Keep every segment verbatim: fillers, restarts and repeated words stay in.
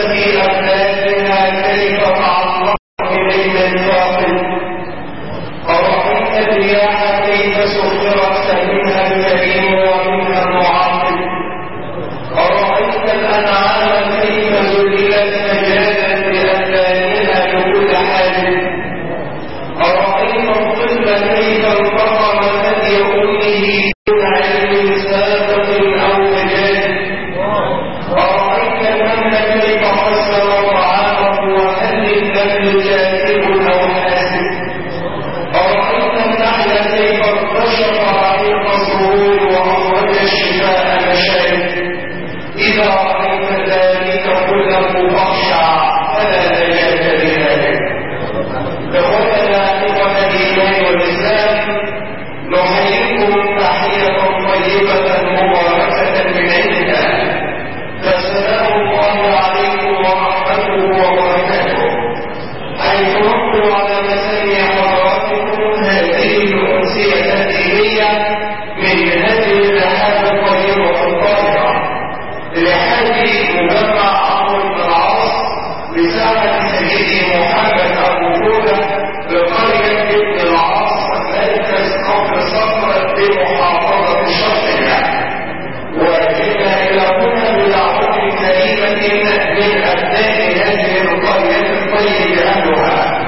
في أبنائها كيف تعرض إلينا الباطل. أرأيت الرياح كيف سخرت فمنها الكريم ومنها المعاقل. أرأيت الأنعام كيف ذللت مجازا بأبنائها لكل حال. أرأيت الظل كيف انفطر ثدي أمه دون علم سابق أو مجاز. أرأيت النمل كيف قسم طعامه وهل النمل كاتب أو حاسب. أرأيت النحل كيف اكتشف عميق الظهور وأخرج الشفاء مشارب. إذا رأيت ذلك كله فاخشع فلا نجاة لذلك. إخوتنا إخوة الإيمان والإسلام، نحييكم تحية طيبة مباركة من عندنا، فسلام الله عليكم ورحمته وبركاته. حيث نقبل على مسامع حضراتكم هذه الأمسية الدينية من هذه الرحاب الطيبة الطاهرة، رحاب مجمع عمرو بن العاص بساحة سيدي محمد أبو جودة بقرية ابن العاص مركز قبر صخرة بمحافظة الشرقية. وجئنا إلى هنا بدعوة كريمة من أبناء هذه القرية الطيب أهلها.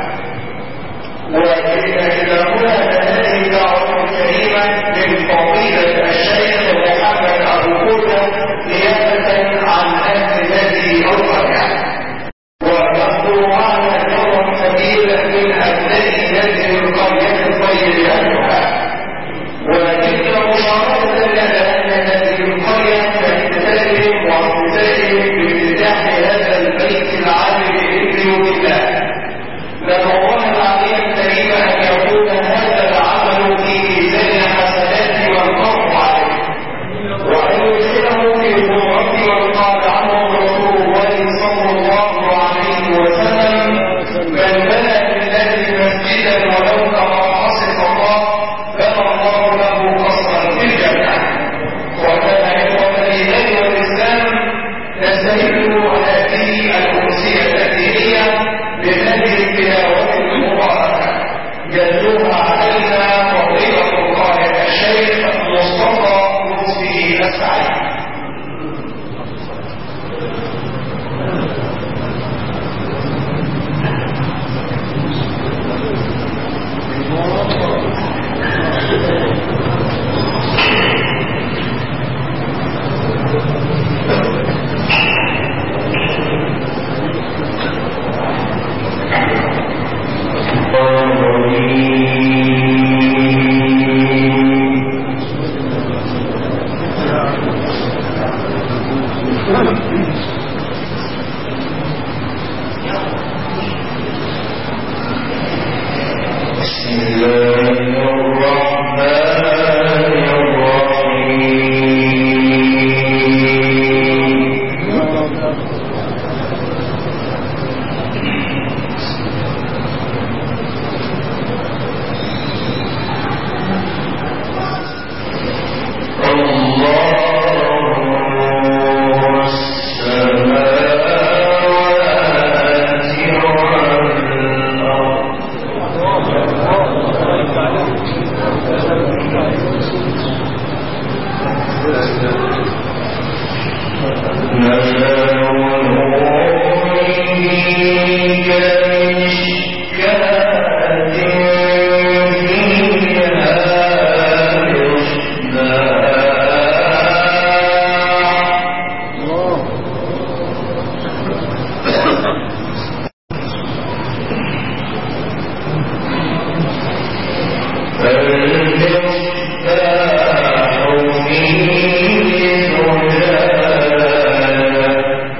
وجئنا إلى هنا بهذه الدعوة الكريمة من فضيلة الشيخ محمد أبو جودة نيابة عن أهل هذه القرية. ونحضر معنا نوع كبير من أبناء هذه القرية الطيب أهلها. وتلك مشاركة لنا أن هذه القرية تحتفل واحتفال بافتتاح هذا البيت العالي بإذن الله. نتوقع العلي الكريم أن يكون هذا العمل في ميزان حسنات من الله عليه، وأن يدخله في الغرة والقال عنه رسول الله صلى الله عليه وسلم: من بنى لله مسجدا ولو كما قصد الله بنى الله له قصرا في الجنة. وكما إخوة الإيمان والإسلام، نستهل هذه الأمسية الدينية بهذه التلاوة المباركة يتلوها علينا فضيلة القارئ الشيخ مصطفى لطفي السعيد. فالمصباح في زجاجة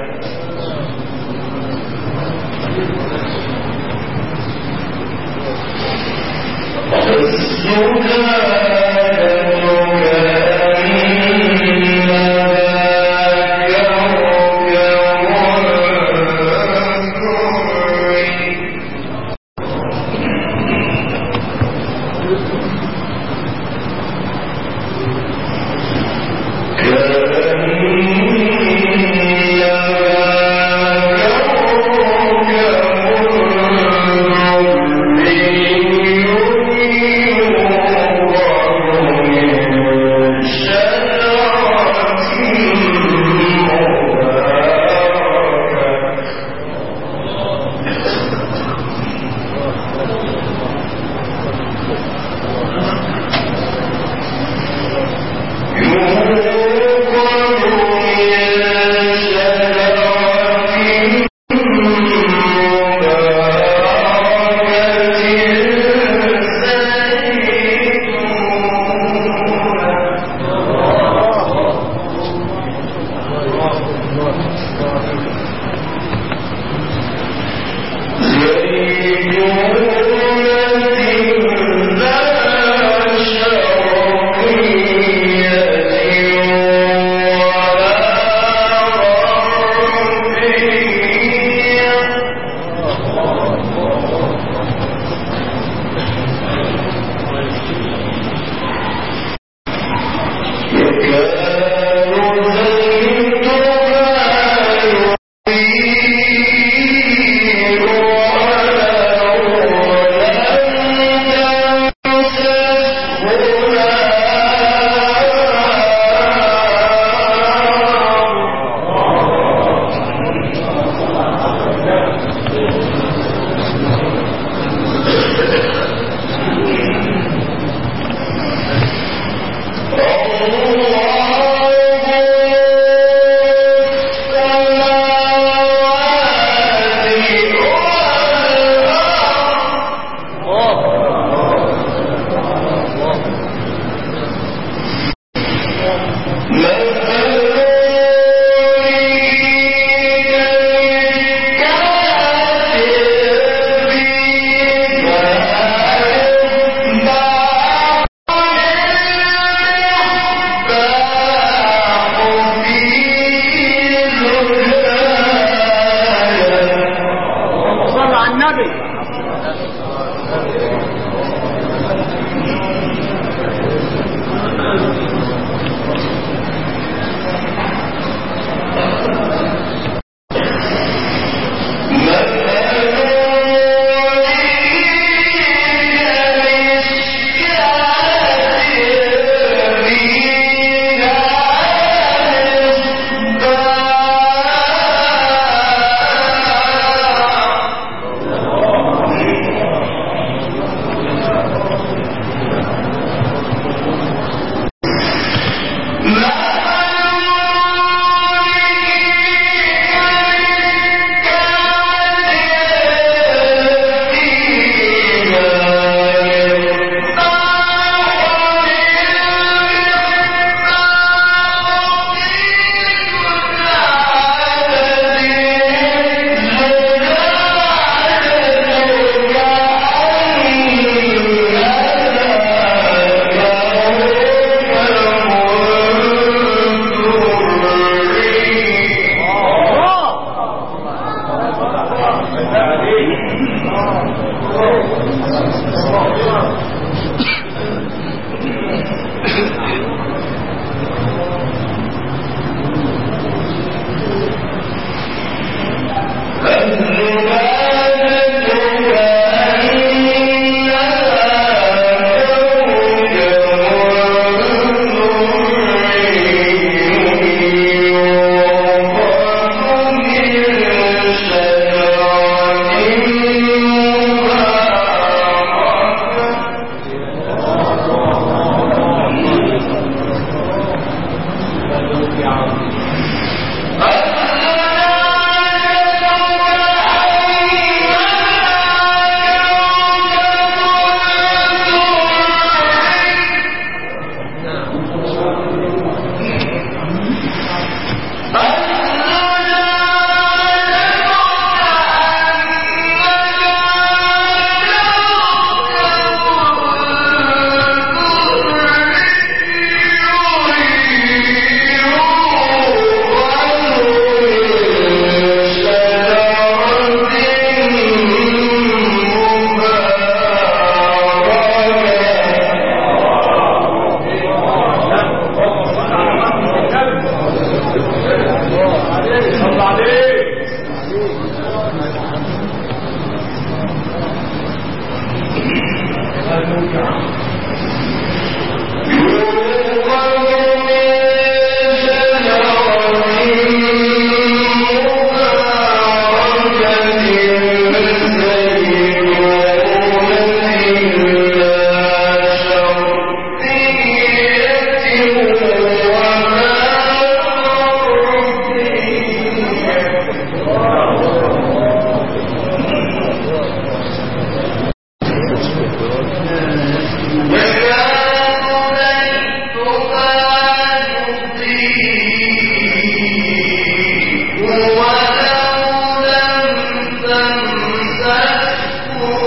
وَلَوْ لَمْ تَمْسَسْهُ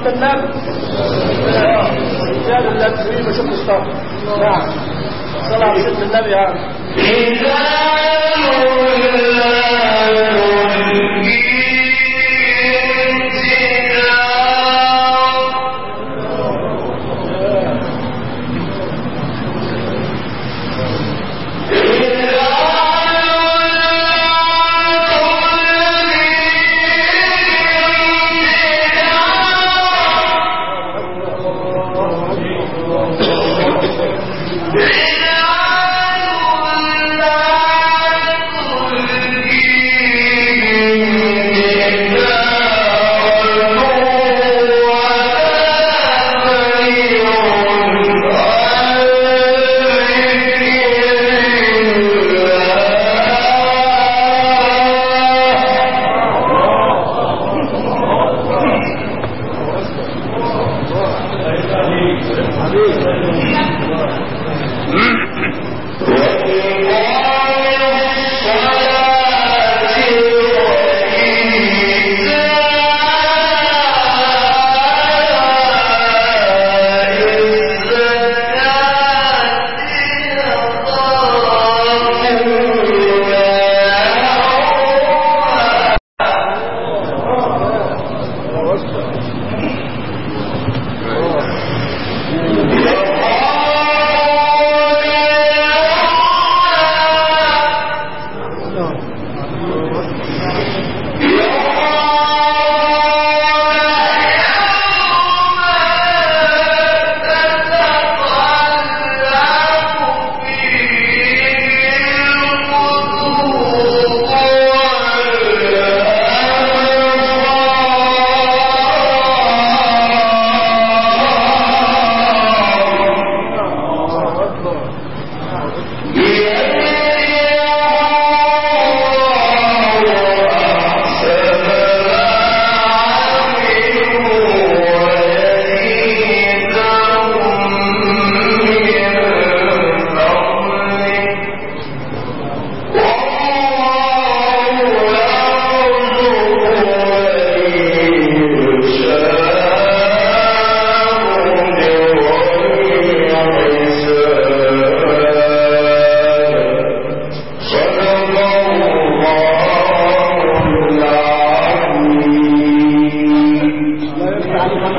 النبي رجال اللبسين ما شفت الصف. نعم صلى على سيدنا النبي يا عم. عليه